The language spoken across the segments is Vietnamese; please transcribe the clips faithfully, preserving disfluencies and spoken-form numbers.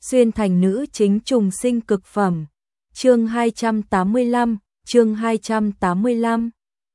xuyên thành nữ chính trùng sinh cực phẩm. Chương hai trăm tám mươi lăm, chương hai trăm tám mươi lăm.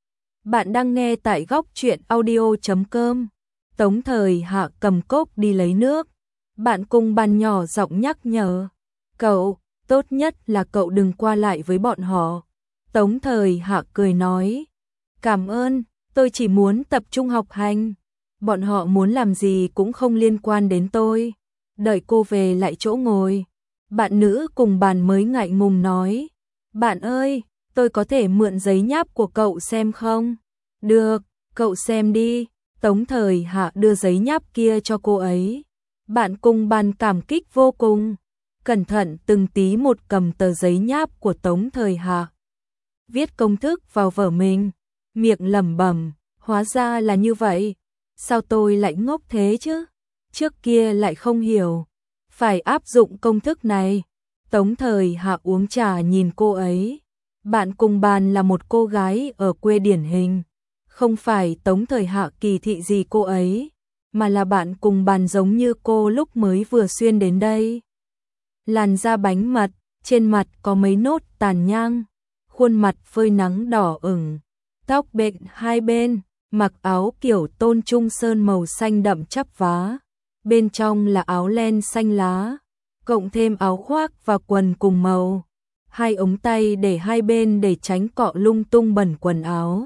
Bạn đang nghe tại góc truyện audio chấm com. Tống Thời Hạ cầm cốc đi lấy nước. Bạn cùng bàn nhỏ giọng nhắc nhở. Cậu, tốt nhất là cậu đừng qua lại với bọn họ. Tống Thời Hạ cười nói. Cảm ơn, tôi chỉ muốn tập trung học hành. Bọn họ muốn làm gì cũng không liên quan đến tôi. Đợi cô về lại chỗ ngồi. Bạn nữ cùng bàn mới ngại ngùng nói. Bạn ơi, tôi có thể mượn giấy nháp của cậu xem không? Được, cậu xem đi. Tống Thời Hạ đưa giấy nháp kia cho cô ấy. Bạn cùng bàn cảm kích vô cùng. Cẩn thận từng tí một cầm tờ giấy nháp của Tống Thời Hạ. Viết công thức vào vở mình. Miệng lẩm bẩm, hóa ra là như vậy. Sao tôi lại ngốc thế chứ? Trước kia lại không hiểu. Phải áp dụng công thức này. Tống Thời Hạ uống trà nhìn cô ấy. Bạn cùng bàn là một cô gái ở quê điển hình. Không phải Tống Thời Hạ kỳ thị gì cô ấy, mà là bạn cùng bàn giống như cô lúc mới vừa xuyên đến đây. Làn da bánh mật, trên mặt có mấy nốt tàn nhang, khuôn mặt phơi nắng đỏ ửng, tóc bện hai bên, mặc áo kiểu tôn trung sơn màu xanh đậm chắp vá, bên trong là áo len xanh lá, cộng thêm áo khoác và quần cùng màu, hai ống tay để hai bên để tránh cọ lung tung bẩn quần áo.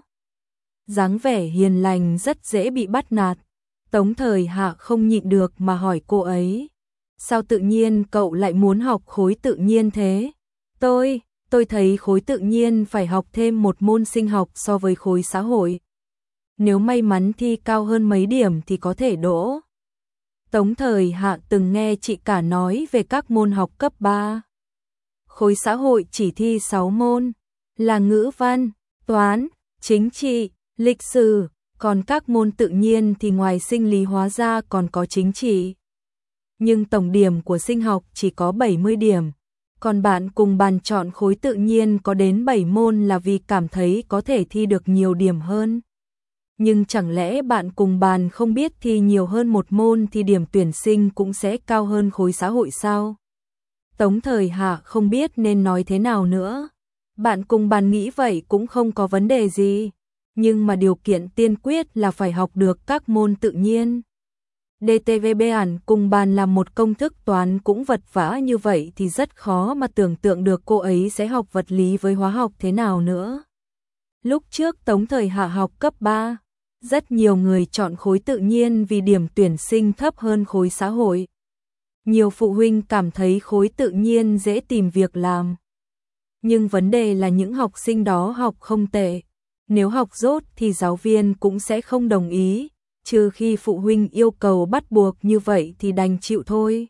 Dáng vẻ hiền lành rất dễ bị bắt nạt. Tống Thời Hạ không nhịn được mà hỏi cô ấy. Sao tự nhiên cậu lại muốn học khối tự nhiên thế? Tôi, tôi thấy khối tự nhiên phải học thêm một môn sinh học so với khối xã hội. Nếu may mắn thi cao hơn mấy điểm thì có thể đỗ. Tống Thời Hạ từng nghe chị cả nói về các môn học cấp ba. Khối xã hội chỉ thi sáu môn, là ngữ văn, toán, chính trị, lịch sử, còn các môn tự nhiên thì ngoài sinh lý hóa ra còn có chính trị. Nhưng tổng điểm của sinh học chỉ có bảy mươi điểm, còn bạn cùng bàn chọn khối tự nhiên có đến bảy môn là vì cảm thấy có thể thi được nhiều điểm hơn. Nhưng chẳng lẽ bạn cùng bàn không biết thi nhiều hơn một môn thì điểm tuyển sinh cũng sẽ cao hơn khối xã hội sao? Tống Thời Hạ không biết nên nói thế nào nữa. Bạn cùng bàn nghĩ vậy cũng không có vấn đề gì. Nhưng mà điều kiện tiên quyết là phải học được các môn tự nhiên. đê tê vê bê ản cùng bàn làm một công thức toán cũng vật vã như vậy thì rất khó mà tưởng tượng được cô ấy sẽ học vật lý với hóa học thế nào nữa. Lúc trước Tống Thời Hạ học cấp ba, rất nhiều người chọn khối tự nhiên vì điểm tuyển sinh thấp hơn khối xã hội. Nhiều phụ huynh cảm thấy khối tự nhiên dễ tìm việc làm. Nhưng vấn đề là những học sinh đó học không tệ. Nếu học dốt thì giáo viên cũng sẽ không đồng ý, trừ khi phụ huynh yêu cầu bắt buộc như vậy thì đành chịu thôi.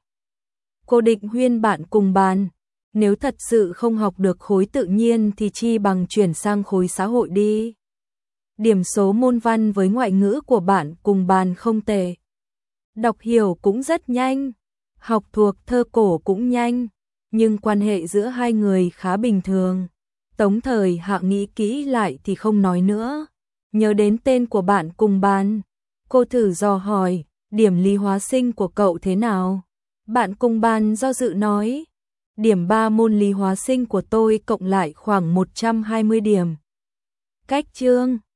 Cô định khuyên bạn cùng bàn, nếu thật sự không học được khối tự nhiên thì chi bằng chuyển sang khối xã hội đi. Điểm số môn văn với ngoại ngữ của bạn cùng bàn không tệ. Đọc hiểu cũng rất nhanh, học thuộc thơ cổ cũng nhanh, nhưng quan hệ giữa hai người khá bình thường. Tống Thời Hạ nghĩ kỹ lại thì không nói nữa. Nhớ đến tên của bạn cùng bàn, cô thử dò hỏi, điểm lý hóa sinh của cậu thế nào? Bạn cùng bàn do dự nói, điểm ba môn lý hóa sinh của tôi cộng lại khoảng một trăm hai mươi điểm. Cách chương